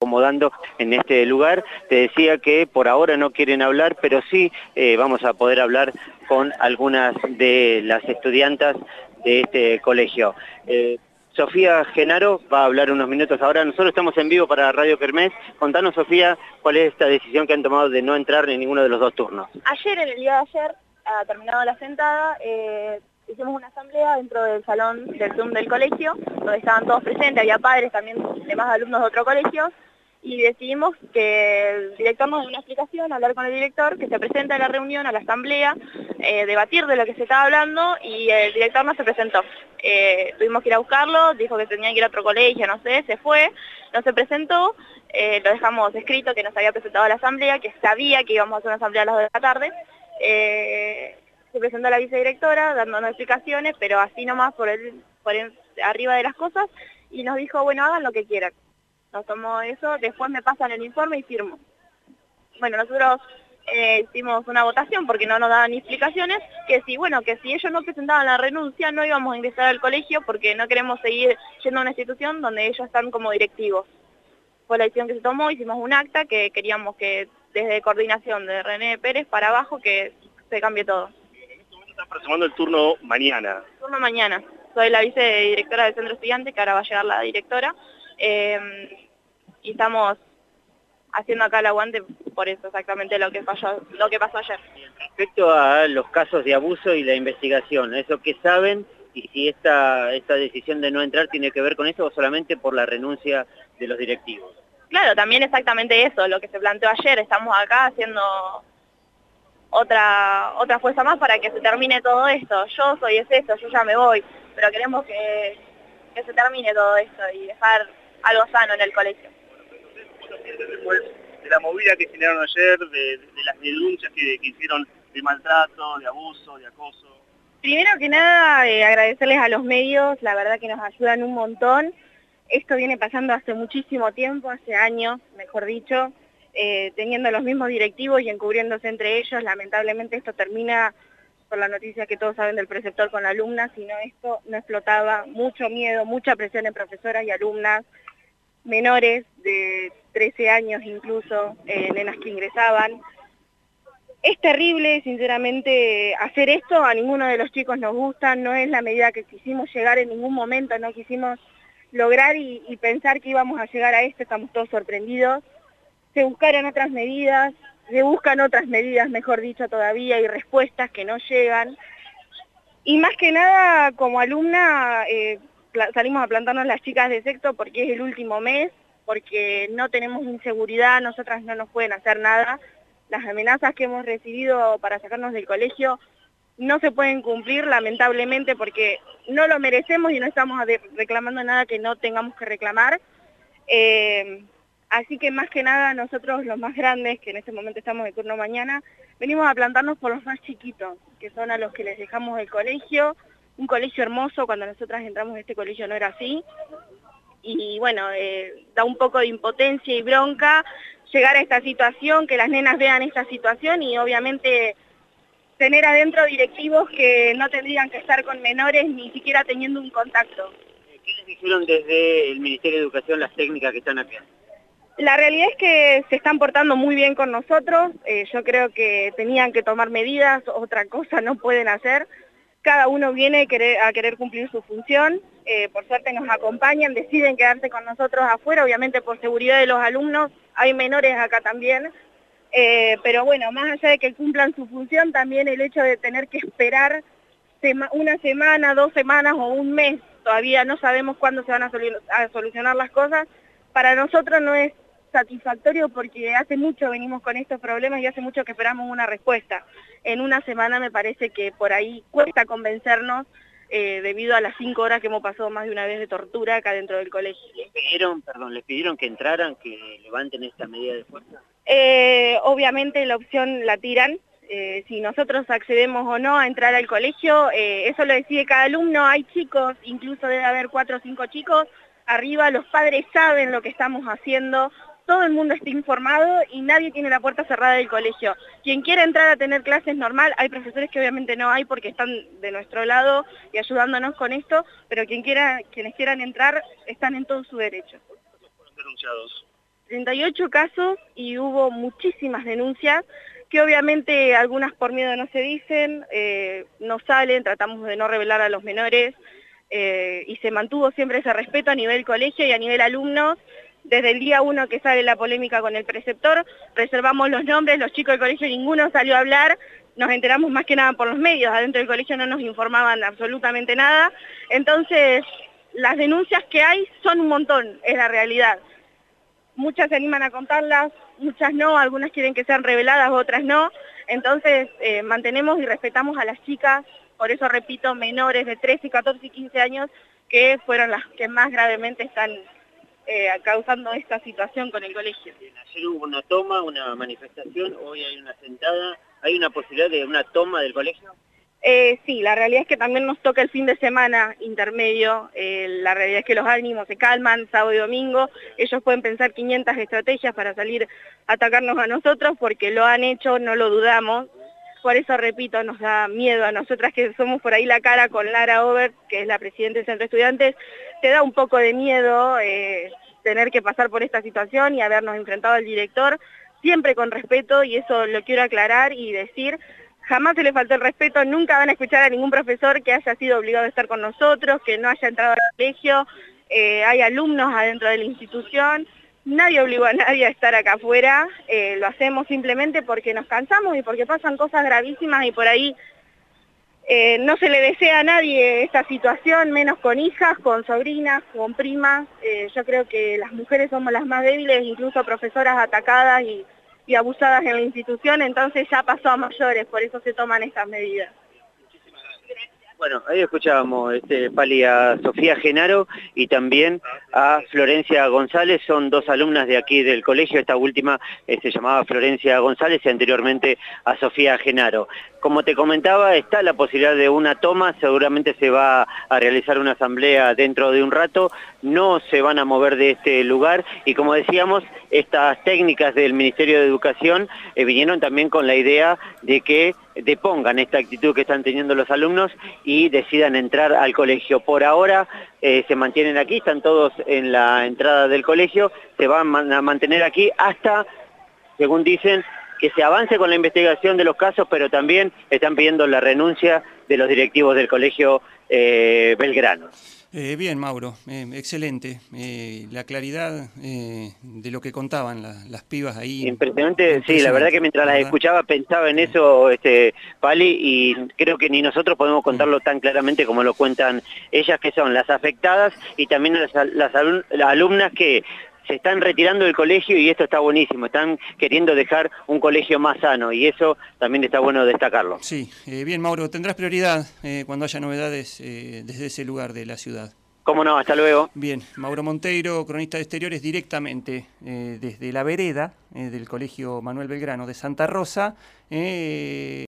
acomodando en este lugar. Te decía que por ahora no quieren hablar, pero sí vamos a poder hablar con algunas de las estudiantas de este colegio. Sofía Genaro va a hablar unos minutos ahora. Nosotros estamos en vivo para Radio Kermés. Contanos, Sofía, cuál es esta decisión que han tomado de no entrar en ninguno de los dos turnos. Ayer, en el día de ayer, terminado la sentada, hicimos una asamblea dentro del salón del Zoom del colegio, donde estaban todos presentes, había padres también, demás alumnos de otro colegio, y decidimos que el director nos dé una explicación, hablar con el director, que se presente a la reunión, a la asamblea, debatir de lo que se estaba hablando, y el director no se presentó. Tuvimos que ir a buscarlo, dijo que tenía que ir a otro colegio, no sé, se fue, no se presentó, lo dejamos escrito que nos había presentado a la asamblea, que sabía que íbamos a hacer una asamblea a las 2 de la tarde. Se presentó la vicedirectora dándonos explicaciones, pero así nomás por arriba de las cosas, y nos dijo, bueno, hagan lo que quieran. Nos tomó eso, después me pasan el informe y firmo. Bueno, nosotros hicimos una votación porque no nos daban ni explicaciones, que si ellos no presentaban la renuncia no íbamos a ingresar al colegio porque no queremos seguir yendo a una institución donde ellos están como directivos. Fue la decisión que se tomó, hicimos un acta que queríamos que desde coordinación de René Pérez para abajo que se cambie todo. En este momento están aproximando el turno mañana. Turno mañana. Soy la vicedirectora del centro estudiante, que ahora va a llegar la directora, y estamos haciendo acá el aguante por eso, exactamente lo que pasó ayer. Respecto a los casos de abuso y la investigación, ¿eso qué saben? Y si esta decisión de no entrar tiene que ver con eso o solamente por la renuncia de los directivos. Claro, también exactamente eso, lo que se planteó ayer, estamos acá haciendo otra fuerza más para que se termine todo esto. Yo ya me voy, pero queremos que se termine todo esto y dejar algo sano en el colegio. Después de la movida que generaron ayer, de las denuncias que hicieron de maltrato, de abuso, de acoso. Primero que nada, agradecerles a los medios, la verdad que nos ayudan un montón. Esto viene pasando hace muchísimo tiempo, hace años, mejor dicho, teniendo los mismos directivos y encubriéndose entre ellos. Lamentablemente esto termina por la noticia que todos saben del preceptor con la alumna, si no esto no explotaba, mucho miedo, mucha presión en profesoras y alumnas, menores de 13 años incluso, nenas que ingresaban. Es terrible, sinceramente, hacer esto, a ninguno de los chicos nos gusta, no es la medida que quisimos llegar en ningún momento, no quisimos lograr y pensar que íbamos a llegar a esto, estamos todos sorprendidos. Se buscaron otras medidas, se buscan otras medidas, mejor dicho todavía, y respuestas que no llegan. Y más que nada, como alumna, salimos a plantarnos las chicas de sexto porque es el último mes, porque no tenemos inseguridad, nosotras no nos pueden hacer nada. Las amenazas que hemos recibido para sacarnos del colegio no se pueden cumplir, lamentablemente, porque no lo merecemos y no estamos reclamando nada que no tengamos que reclamar. Así que más que nada nosotros los más grandes, que en este momento estamos de turno mañana, venimos a plantarnos por los más chiquitos, que son a los que les dejamos el colegio, un colegio hermoso. Cuando nosotras entramos a este colegio no era así, y bueno, da un poco de impotencia y bronca llegar a esta situación, que las nenas vean esta situación y obviamente tener adentro directivos que no tendrían que estar con menores ni siquiera teniendo un contacto. ¿Qué les dijeron desde el Ministerio de Educación las técnicas que están acá? La realidad es que se están portando muy bien con nosotros, yo creo que tenían que tomar medidas, otra cosa no pueden hacer. Cada uno viene a querer cumplir su función, por suerte nos acompañan, deciden quedarse con nosotros afuera, obviamente por seguridad de los alumnos, hay menores acá también, pero bueno, más allá de que cumplan su función, también el hecho de tener que esperar una semana, 2 semanas o un mes, todavía no sabemos cuándo se van a solucionar las cosas, para nosotros no es satisfactorio porque hace mucho venimos con estos problemas y hace mucho que esperamos una respuesta. En una semana me parece que por ahí cuesta convencernos debido a las 5 horas que hemos pasado más de una vez de tortura acá dentro del colegio. ¿Les pidieron que entraran, que levanten esta medida de fuerza? Obviamente la opción la tiran. Si nosotros accedemos o no a entrar al colegio, eso lo decide cada alumno. Hay chicos, incluso debe haber 4 o 5 chicos arriba, los padres saben lo que estamos haciendo, todo el mundo está informado y nadie tiene la puerta cerrada del colegio. Quien quiera entrar a tener clases normal, hay profesores que obviamente no hay porque están de nuestro lado y ayudándonos con esto, pero quienes quieran entrar están en todo su derecho. ¿Cuántos fueron denunciados? 38 casos y hubo muchísimas denuncias, que obviamente algunas por miedo no se dicen, no salen, tratamos de no revelar a los menores, y se mantuvo siempre ese respeto a nivel colegio y a nivel alumnos. Desde el día 1 que sale la polémica con el preceptor, reservamos los nombres, los chicos del colegio ninguno salió a hablar, nos enteramos más que nada por los medios, adentro del colegio no nos informaban absolutamente nada, entonces las denuncias que hay son un montón, es la realidad. Muchas se animan a contarlas, muchas no, algunas quieren que sean reveladas, otras no, entonces mantenemos y respetamos a las chicas, por eso repito, menores de 13, 14 y 15 años, que fueron las que más gravemente están causando esta situación con el colegio. Ayer hubo una toma, una manifestación, hoy hay una sentada, ¿hay una posibilidad de una toma del colegio? Sí, la realidad es que también nos toca el fin de semana intermedio, la realidad es que los ánimos se calman sábado y domingo, ellos pueden pensar 500 estrategias para salir a atacarnos a nosotros porque lo han hecho, no lo dudamos, por eso repito, nos da miedo a nosotras que somos por ahí la cara con Lara Obert, que es la presidenta del Centro de Estudiantes, te da un poco de miedo tener que pasar por esta situación y habernos enfrentado al director, siempre con respeto y eso lo quiero aclarar y decir. Jamás se le faltó el respeto, nunca van a escuchar a ningún profesor que haya sido obligado a estar con nosotros, que no haya entrado al colegio, hay alumnos adentro de la institución, nadie obligó a nadie a estar acá afuera, lo hacemos simplemente porque nos cansamos y porque pasan cosas gravísimas y por ahí no se le desea a nadie esta situación, menos con hijas, con sobrinas, con primas, yo creo que las mujeres somos las más débiles, incluso profesoras atacadas y abusadas en la institución, entonces ya pasó a mayores, por eso se toman estas medidas. Bueno, ahí escuchábamos, Pali, a Sofía Genaro y también a Florencia González, son dos alumnas de aquí del colegio, esta última se llamaba Florencia González y anteriormente a Sofía Genaro. Como te comentaba, está la posibilidad de una toma, seguramente se va a realizar una asamblea dentro de un rato, no se van a mover de este lugar y como decíamos, estas técnicas del Ministerio de Educación vinieron también con la idea de que depongan esta actitud que están teniendo los alumnos y decidan entrar al colegio. Por ahora se mantienen aquí, están todos en la entrada del colegio, se van a mantener aquí hasta, según dicen, que se avance con la investigación de los casos, pero también están pidiendo la renuncia de los directivos del colegio Belgrano. Bien, Mauro, excelente. La claridad de lo que contaban las pibas ahí. Impresionante, sí, la verdad que mientras las escuchaba pensaba en eso, Pali, y creo que ni nosotros podemos contarlo tan claramente como lo cuentan ellas, que son las afectadas y también las alumnas que se están retirando del colegio y esto está buenísimo, están queriendo dejar un colegio más sano y eso también está bueno destacarlo. Sí, bien Mauro, tendrás prioridad cuando haya novedades desde ese lugar de la ciudad. Cómo no, hasta luego. Bien, Mauro Monteiro, cronista de exteriores, directamente desde la vereda del Colegio Manuel Belgrano de Santa Rosa.